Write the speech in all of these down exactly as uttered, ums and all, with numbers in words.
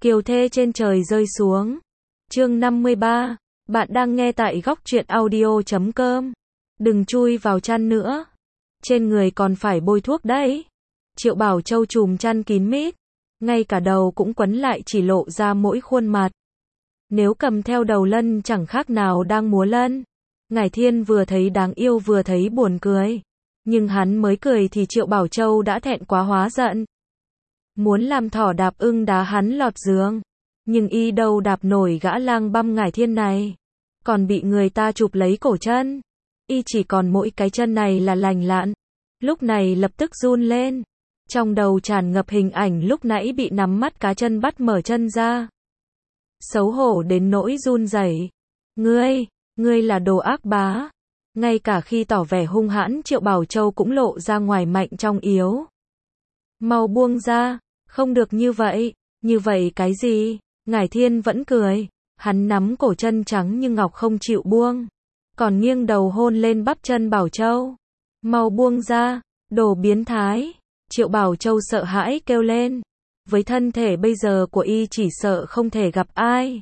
Kiều thê trên trời rơi xuống. Chương năm mươi ba. Bạn đang nghe tại góc truyện audio chấm com. Đừng chui vào chăn nữa. Trên người còn phải bôi thuốc đấy. Triệu Bảo Châu trùm chăn kín mít. Ngay cả đầu cũng quấn lại chỉ lộ ra mỗi khuôn mặt. Nếu cầm theo đầu lân chẳng khác nào đang múa lân. Ngải Thiên vừa thấy đáng yêu vừa thấy buồn cười. Nhưng hắn mới cười thì Triệu Bảo Châu đã thẹn quá hóa giận. Muốn làm thỏ đạp ưng đá hắn lọt giường. Nhưng y đâu đạp nổi gã lang băm Ngải Thiên này. Còn bị người ta chụp lấy cổ chân. Y chỉ còn mỗi cái chân này là lành lặn. Lúc này lập tức run lên. Trong đầu tràn ngập hình ảnh lúc nãy bị nắm mắt cá chân bắt mở chân ra. Xấu hổ đến nỗi run rẩy. Ngươi, ngươi là đồ ác bá. Ngay cả khi tỏ vẻ hung hãn Triệu Bảo Châu cũng lộ ra ngoài mạnh trong yếu. Mau buông ra, không được như vậy, như vậy cái gì? Ngải Thiên vẫn cười, hắn nắm cổ chân trắng như ngọc không chịu buông. Còn nghiêng đầu hôn lên bắp chân Bảo Châu. Mau buông ra, đồ biến thái. Triệu Bảo Châu sợ hãi kêu lên. Với thân thể bây giờ của y chỉ sợ không thể gặp ai.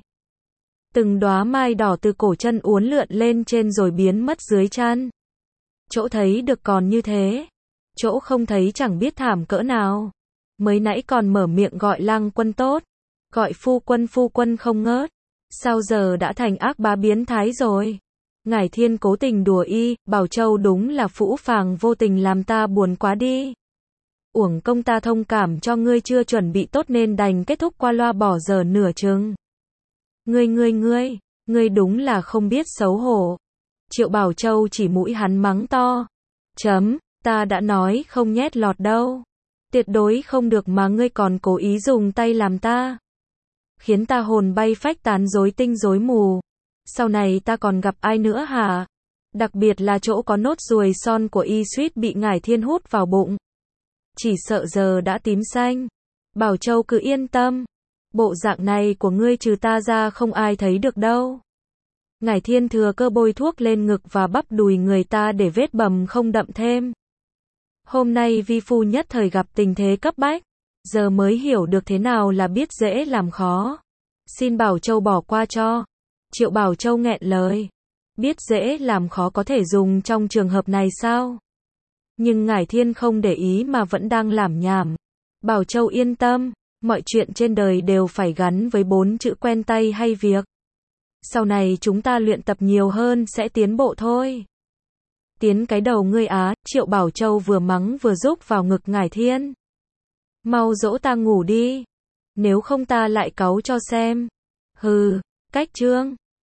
Từng đóa mai đỏ từ cổ chân uốn lượn lên trên rồi biến mất dưới chân. Chỗ thấy được còn như thế. Chỗ không thấy chẳng biết thảm cỡ nào. Mới nãy còn mở miệng gọi Lang Quân tốt. Gọi phu quân phu quân không ngớt. Sao giờ đã thành ác bá biến thái rồi? Ngải Thiên cố tình đùa y, Bảo Châu đúng là phũ phàng vô tình làm ta buồn quá đi. Uổng công ta thông cảm cho ngươi chưa chuẩn bị tốt nên đành kết thúc qua loa bỏ giờ nửa chừng. Ngươi ngươi ngươi, ngươi đúng là không biết xấu hổ. Triệu Bảo Châu chỉ mũi hắn mắng to. Chấm, ta đã nói không nhét lọt đâu. Tuyệt đối không được mà ngươi còn cố ý dùng tay làm ta. Khiến ta hồn bay phách tán rối tinh rối mù. Sau này ta còn gặp ai nữa hả? Đặc biệt là chỗ có nốt ruồi son của y suýt bị Ngải Thiên hút vào bụng. Chỉ sợ giờ đã tím xanh. Bảo Châu cứ yên tâm. Bộ dạng này của ngươi trừ ta ra không ai thấy được đâu. Ngải Thiên thừa cơ bôi thuốc lên ngực và bắp đùi người ta để vết bầm không đậm thêm. Hôm nay vi phu nhất thời gặp tình thế cấp bách. Giờ mới hiểu được thế nào là biết dễ làm khó. Xin Bảo Châu bỏ qua cho. Triệu Bảo Châu nghẹn lời. Biết dễ làm khó có thể dùng trong trường hợp này sao? Nhưng Ngải Thiên không để ý mà vẫn đang lảm nhảm. Bảo Châu yên tâm. Mọi chuyện trên đời đều phải gắn với bốn chữ quen tay hay việc. Sau này chúng ta luyện tập nhiều hơn sẽ tiến bộ thôi. Tiến cái đầu ngươi á, Triệu Bảo Châu vừa mắng vừa rúc vào ngực Ngải Thiên. Mau dỗ ta ngủ đi. Nếu không ta lại cáu cho xem. Hừ, cách trương.